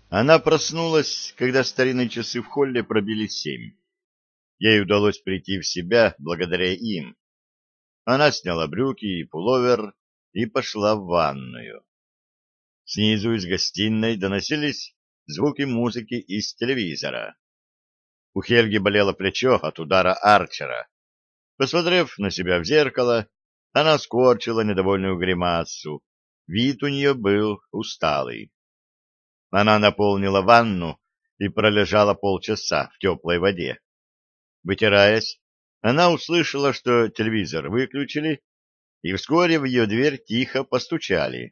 Она проснулась, когда старинные часы в холле пробили 7. Ей удалось прийти в себя благодаря им. Она сняла брюки и пуловер и пошла в ванную. Снизу из гостиной доносились звуки музыки из телевизора. У Хельги болело плечо от удара Арчера. Посмотрев на себя в зеркало, она скорчила недовольную гримасу. Вид у нее был усталый. Она наполнила ванну и пролежала полчаса в теплой воде. Вытираясь, она услышала, что телевизор выключили, и вскоре в ее дверь тихо постучали.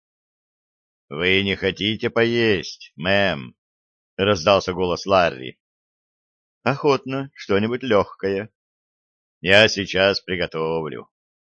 — Вы не хотите поесть, мэм? — раздался голос Ларри. — Охотно, что-нибудь легкое. — Я сейчас приготовлю.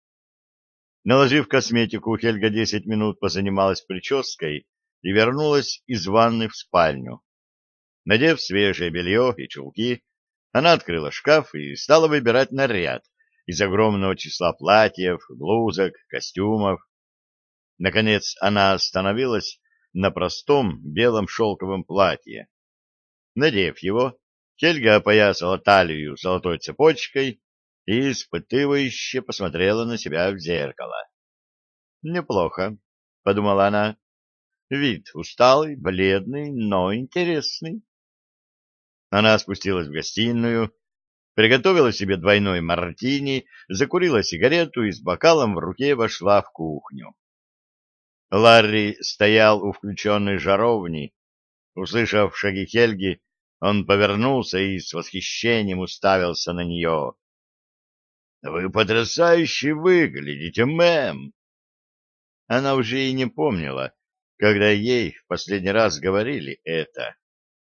Наложив косметику, Хельга 10 минут позанималась прической и вернулась из ванны в спальню. Надев свежее белье и чулки, она открыла шкаф и стала выбирать наряд из огромного числа платьев, блузок, костюмов. Наконец она остановилась на простом белом шелковом платье. Надев его, Хельга опоясала талию золотой цепочкой и испытывающе посмотрела на себя в зеркало. «Неплохо», — подумала она. «Вид усталый, бледный, но интересный». Она спустилась в гостиную, приготовила себе двойной мартини, закурила сигарету и с бокалом в руке вошла в кухню. Ларри стоял у включенной жаровни. Услышав шаги Хельги, он повернулся и с восхищением уставился на нее. — Вы потрясающе выглядите, мэм! Она уже и не помнила, когда ей в последний раз говорили это.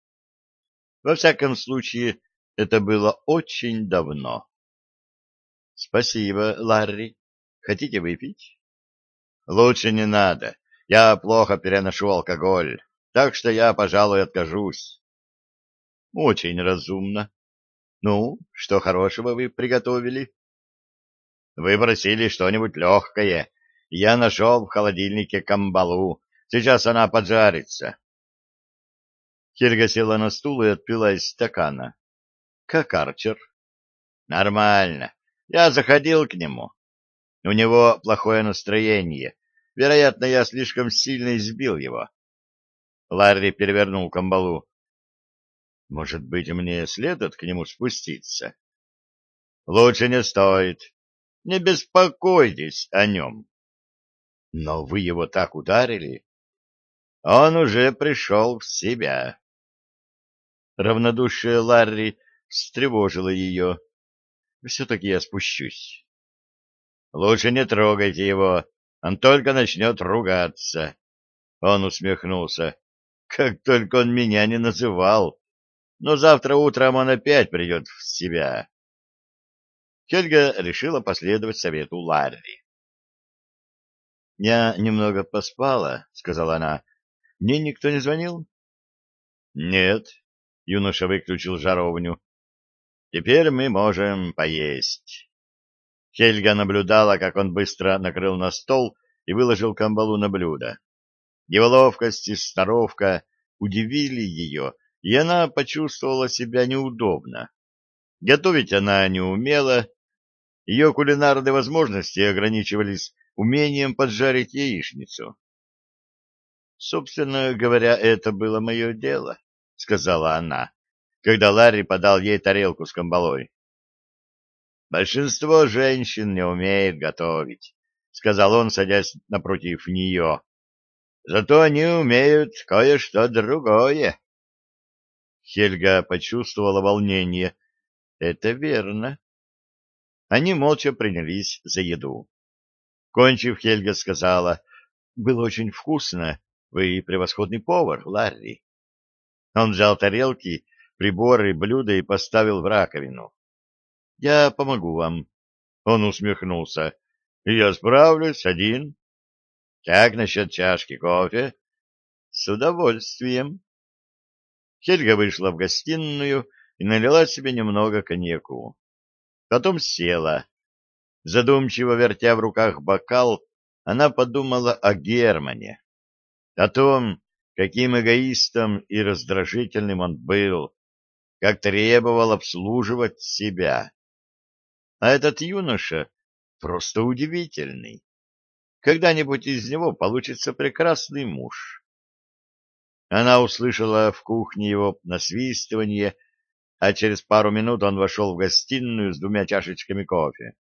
Во всяком случае, это было очень давно. — Спасибо, Ларри. Хотите выпить? — Лучше не надо. Я плохо переношу алкоголь, так что я, пожалуй, откажусь. — Очень разумно. Ну, что хорошего вы приготовили? — Вы просили что-нибудь легкое. Я нашел в холодильнике камбалу. Сейчас она поджарится. Хельга села на стул и отпила из стакана. — Как Арчер? — Нормально. Я заходил к нему. У него плохое настроение. Вероятно, я слишком сильно избил его. Ларри перевернул камбалу. — Может быть, мне следует к нему спуститься? — Лучше не стоит. Не беспокойтесь о нем. — Но вы его так ударили. Он уже пришел в себя. Равнодушие Ларри встревожило ее. — Все-таки я спущусь. — Лучше не трогайте его. Он только начнет ругаться. Он усмехнулся. — Как только он меня не называл. Но завтра утром он опять придет в себя. Хельга решила последовать совету Ларри. — Я немного поспала, — сказала она. — Мне никто не звонил? — Нет, — юноша выключил жаровню. — Теперь мы можем поесть. Хельга наблюдала, как он быстро накрыл на стол и выложил камбалу на блюдо. Его ловкость и сноровка удивили ее, и она почувствовала себя неудобно. Готовить она не умела, ее кулинарные возможности ограничивались умением поджарить яичницу. «Собственно говоря, это было мое дело», — сказала она, когда Ларри подал ей тарелку с камбалой. «Большинство женщин не умеет готовить», — сказал он, садясь напротив нее. «Зато они умеют кое-что другое». Хельга почувствовала волнение. «Это верно». Они молча принялись за еду. Кончив, Хельга сказала: «Было очень вкусно. Вы превосходный повар, Ларри». Он взял тарелки, приборы, блюда и поставил в раковину. «Я помогу вам». Он усмехнулся. «Я справлюсь один. Как насчет чашки кофе?» «С удовольствием». Хельга вышла в гостиную и налила себе немного коньяку. Потом села. Задумчиво вертя в руках бокал, она подумала о Германе, о том, каким эгоистом и раздражительным он был, как требовал обслуживать себя. А этот юноша просто удивительный. Когда-нибудь из него получится прекрасный муж. Она услышала в кухне его насвистывание, а через пару минут он вошел в гостиную с 2 чашечками кофе.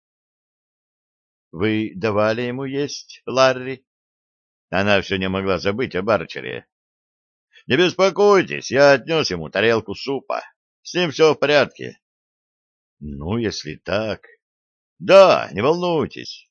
— Вы давали ему есть, Ларри? Она все не могла забыть об Арчере. — Не беспокойтесь, я отнес ему тарелку супа. С ним все в порядке. — Ну, если так... — Да, не волнуйтесь.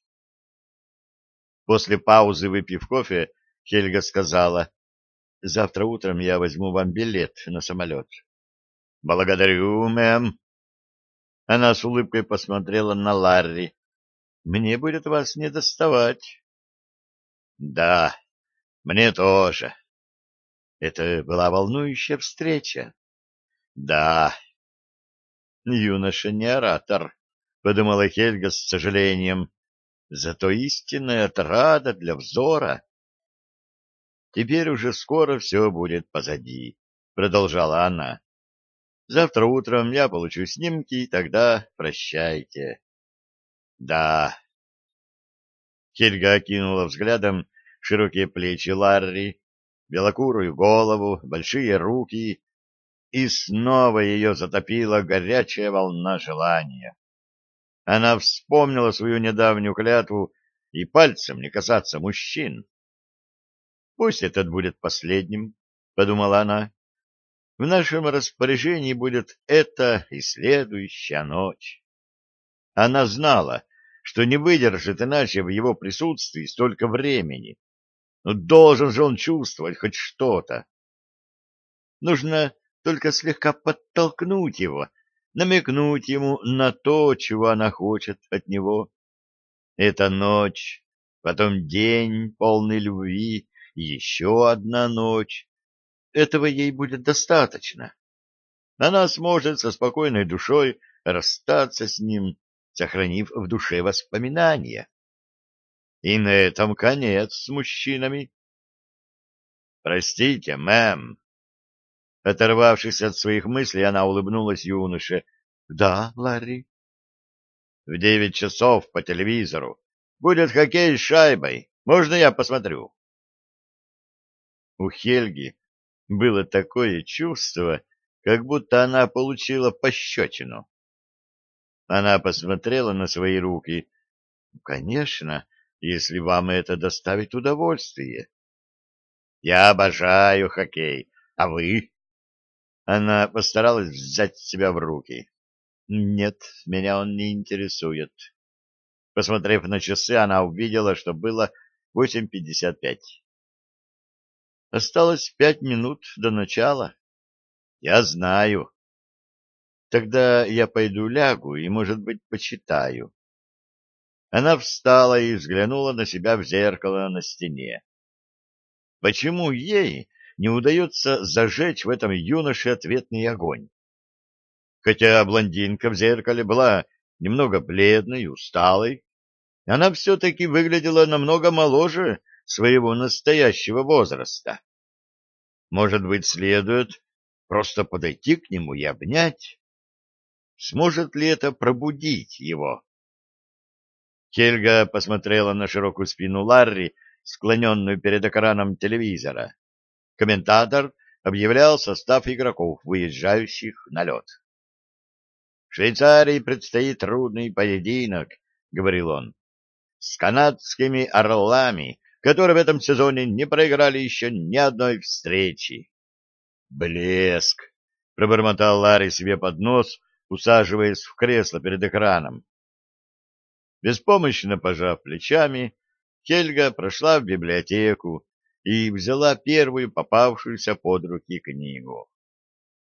После паузы, выпив кофе, Хельга сказала: — Завтра утром я возьму вам билет на самолет. — Благодарю, мэм. Она с улыбкой посмотрела на Ларри. — Мне будет вас не доставать. — Да, мне тоже. Это была волнующая встреча. — Да. — Юноша не оратор, — подумала Хельга с сожалением. — Зато истинная отрада для взора. — Теперь уже скоро все будет позади, — продолжала она. — Завтра утром я получу снимки, и тогда прощайте. — Да. Хельга окинула взглядом широкие плечи Ларри, белокурую голову, большие руки, и снова ее затопила горячая волна желания. Она вспомнила свою недавнюю клятву и пальцем не касаться мужчин. «Пусть этот будет последним», — подумала она. «В нашем распоряжении будет эта и следующая ночь». Она знала, что не выдержит иначе в его присутствии столько времени. Но должен же он чувствовать хоть что-то. Нужно только слегка подтолкнуть его, намекнуть ему на то, чего она хочет от него. Это ночь, потом день, полный любви, и еще одна ночь. Этого ей будет достаточно. Она сможет со спокойной душой расстаться с ним, сохранив в душе воспоминания. И на этом конец с мужчинами. «Простите, мэм». Оторвавшись от своих мыслей, она улыбнулась юноше. — Да, Ларри? — В 9 часов по телевизору будет хоккей с шайбой. Можно я посмотрю? У Хельги было такое чувство, как будто она получила пощечину. Она посмотрела на свои руки. — Конечно, если вам это доставит удовольствие. — Я обожаю хоккей. А вы? Она постаралась взять себя в руки. Нет, меня он не интересует. Посмотрев на часы, она увидела, что было 8:55. Осталось 5 минут до начала. Я знаю. Тогда я пойду лягу и, может быть, почитаю. Она встала и взглянула на себя в зеркало на стене. Почему ей не удается зажечь в этом юноше ответный огонь? Хотя блондинка в зеркале была немного бледной и усталой, она все-таки выглядела намного моложе своего настоящего возраста. Может быть, следует просто подойти к нему и обнять? Сможет ли это пробудить его? Хельга посмотрела на широкую спину Ларри, склоненную перед экраном телевизора. Комментатор объявлял состав игроков, выезжающих на лед. «Швейцарии предстоит трудный поединок», — говорил он, — «с канадскими орлами, которые в этом сезоне не проиграли еще ни одной встречи». «Блеск!» — пробормотал Ларри себе под нос, усаживаясь в кресло перед экраном. Беспомощно пожав плечами, Хельга прошла в библиотеку и взяла первую попавшуюся под руки книгу.